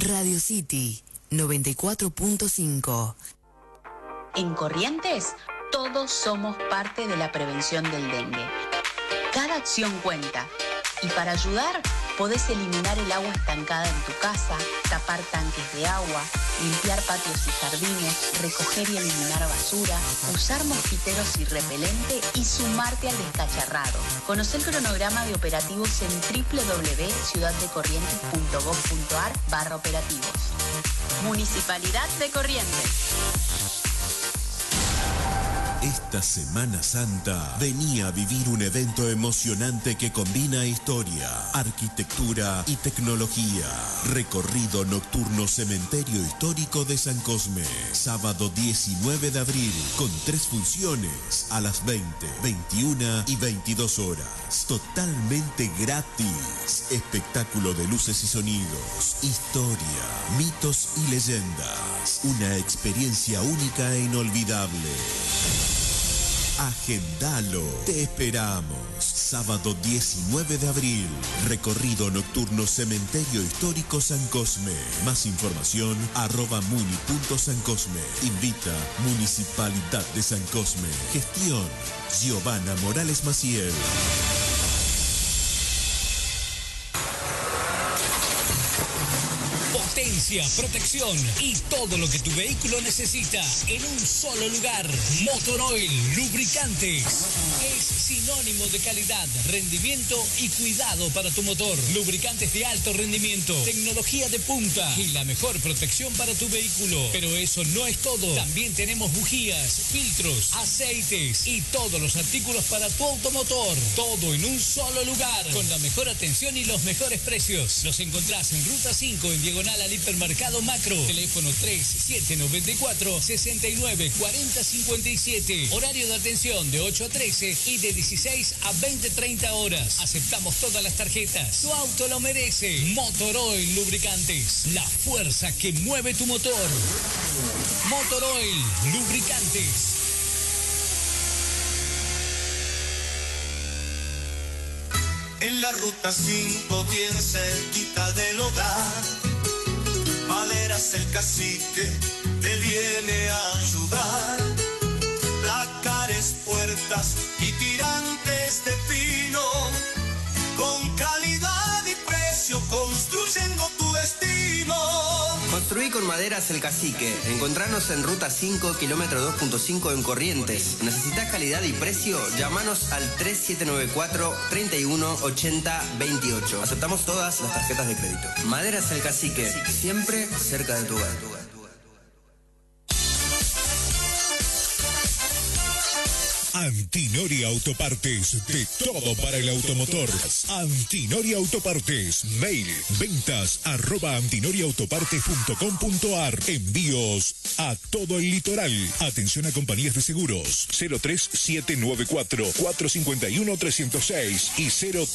Radio City 94.5. En Corrientes, todos somos parte de la prevención del dengue. Cada acción cuenta. Y para ayudar, podés eliminar el agua estancada en tu casa, tapar tanques de agua, limpiar patios y jardines, recoger y eliminar basura, usar mosquiteros y repelente y sumarte al descacharrado. Conocé el cronograma de operativos en www.ciudaddecorrientes.gov.ar/operativos. Municipalidad de Corrientes. Esta Semana Santa venía a vivir un evento emocionante que combina historia, arquitectura y tecnología. Recorrido nocturno Cementerio Histórico de San Cosme. Sábado 19 de abril, con 3 funciones a las 20, 21 y 22 horas. Totalmente gratis. Espectáculo de luces y sonidos, historia, mitos y leyendas. Una experiencia única e inolvidable. Agendalo. Te esperamos. Sábado 19 de abril. Recorrido nocturno Cementerio Histórico San Cosme. Más información @muni.sancosme. Invita Municipalidad de San Cosme. Gestión Giovanna Morales Maciel. Potencia, protección y todo lo que tu vehículo necesita en un solo lugar. Motoroil Lubricantes es sinónimo de calidad, rendimiento y cuidado para tu motor. Lubricantes de alto rendimiento, tecnología de punta y la mejor protección para tu vehículo. Pero eso no es todo. También tenemos bujías, filtros, aceites y todos los artículos para tu automotor. Todo en un solo lugar, con la mejor atención y los mejores precios. Los encontrás en Ruta 5 en diagonal al hipermercado Macro. Teléfono 3794-694057. Horario de atención de 8 a 13 y de 16 a 20-30 horas. Aceptamos todas las tarjetas. Tu auto lo merece. Motoroil Lubricantes. La fuerza que mueve tu motor. Motoroil Lubricantes. En la Ruta 5, bien cerquita del hogar, Maderas El Cacique te viene a ayudar. Placares, puertas y tirantes de pino, con calidad y precio construyendo tu destino. Construí con Maderas El Cacique. Encontranos en Ruta 5, kilómetro 2.5 en Corrientes. ¿Necesitas calidad y precio? Llámanos al 3794-318028. Aceptamos todas las tarjetas de crédito. Maderas El Cacique, siempre cerca de tu hogar. Antinori Autopartes, de todo para el automotor. Antinori Autopartes, mail ventas@antinoriautopartes.com.ar. Envíos a todo el litoral. Atención a compañías de seguros 03794-451-306 y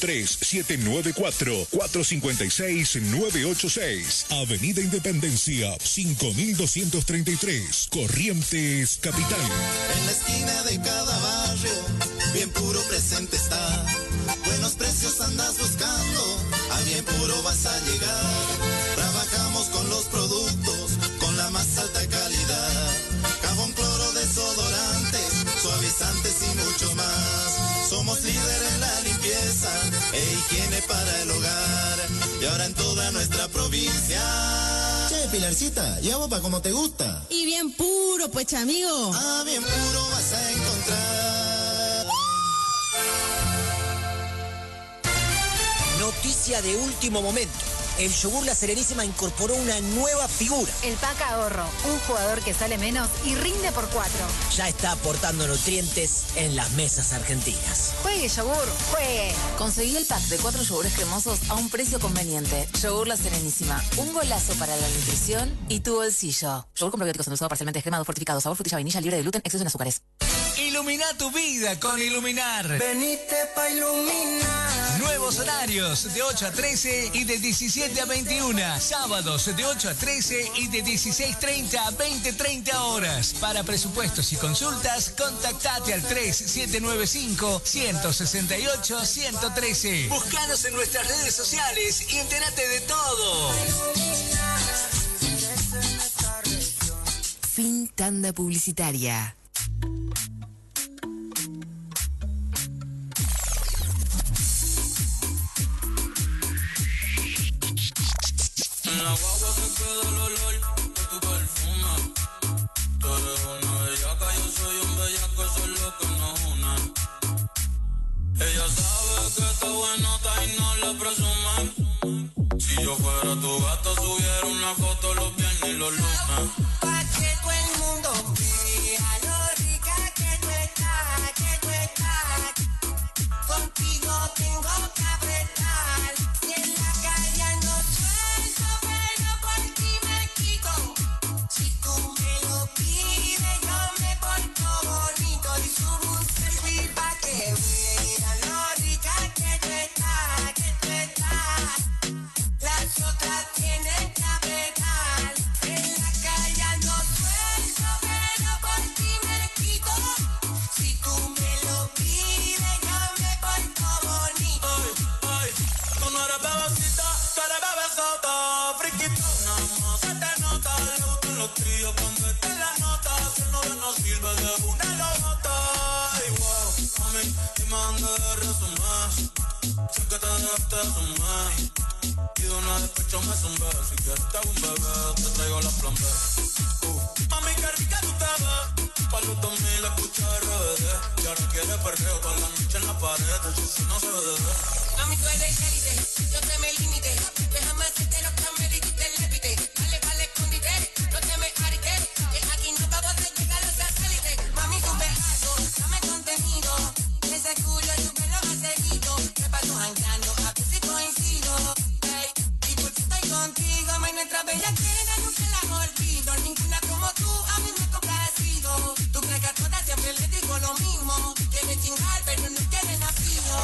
03794-456-986. Avenida Independencia 5233, Corrientes Capital. En la esquina de cada barrio, bien puro presente está. Buenos precios andas buscando, a bien puro vas a llegar. Trabajamos con los productos, con la más alta calidad. Jabón, cloro, desodorantes, suavizantes y mucho más. Somos líderes en la limpieza e higiene para el hogar. Y ahora en toda nuestra provincia. Che, Pilarcita, ¿y agua para como te gusta? Y bien puro, pues, amigo. Ah, bien puro vas a encontrar. Noticia de último momento. El yogur La Serenísima incorporó una nueva figura. El Pack Ahorro, un jugador que sale menos y rinde por 4. Ya está aportando nutrientes en las mesas argentinas. Juegue, yogur, juegue. Conseguí el pack de 4 yogures cremosos a un precio conveniente. Yogur La Serenísima, un golazo para la nutrición y tu bolsillo. Yogur con probióticos endulzado parcialmente descremado, fortificado, sabor frutilla vainilla, libre de gluten, exceso en azúcares. Ilumina tu vida con Iluminar. Venite pa' iluminar. Nuevos horarios de 8 a 13 y de 17 a 21. Sábados de 8 a 13 y de 16:30 a 20:30 horas. Para presupuestos y consultas, contactate al 3795-168-113. Búscanos en nuestras redes sociales y entérate de todo. Tanda publicitaria. En la guagua se queda el olor de tu perfume. Tú eres una bellaca, yo soy un bellaco, eso es lo que nos une. Ella sabe que está buenota y no le presume. Si yo fuera tu gato, subiera una foto los viernes y los lunes. Pa' que todo el mundo vea lo rica que tú estás, Contigo tengo que apretar. Si en la calle ando suelto, pero por ti me quito. Si tú me lo pides, yo me porto bonito y subo un selfie pa' que vean lo rica que tú estás, Las otras tienen que apretar. En la calle ando suelto, pero por ti me quito. Si tú me lo pides, yo me porto bonito. Ay, tú no eres bebecita, tú eres bebesota. Friquitona, se te nota. Le gustan los tríos cuando esté en la nota. Si el novio no sirve, de una lo bota. Ay, wow, mami, dime dónde resumir. Sé que te dejaste sumar. Y de una despecho me zumbé. Si quieres te hago un bebé, te traigo la plan B. Mami, qué rica tú te ves. Pa' los 2000 escucha RBD. Y ahora quiere perreo pa' la noche en la pared. Si no se ve. Mami, tú eres élite, yo te me limité. Déjame hacerte los cameritos y te levite. Dale, escondite, no te me arites. Que aquí no vamos a llegar los satélites. Mami, tú me algo, dame contenido. Ese culo tú me lo has seguido. Que paso jangueando, a ver si coincido. Hey, y por si estoy contigo, mami, nuestra bella queda, nunca la olvido. Ninguna como tú, a mí me ha complacido. Tú crees que a todas siempre les digo lo mismo. Quieren chingar, pero no quieren afino.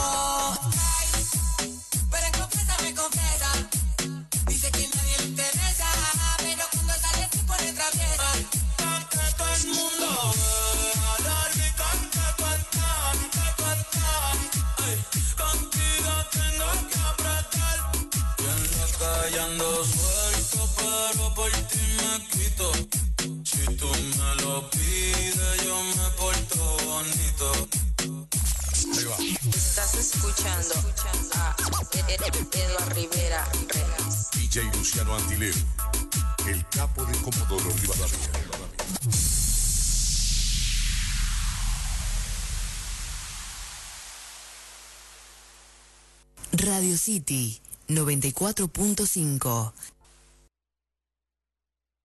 Pero en confianza me confiesa. Dice que nadie le interesa, pero cuando sale se pone traviesa. Que todo el mundo vea la rica que tú estás. Ay, contigo tengo que apretar. Y en la calle ando suelto, pero por ti me quito. Si tú me lo pides, yo me porto bonito. Ahí va. Estás escuchando a Eduardo Rivera Renas. DJ Luciano Antilero, el capo de Comodoro Rivadavia. Radio City 94.5.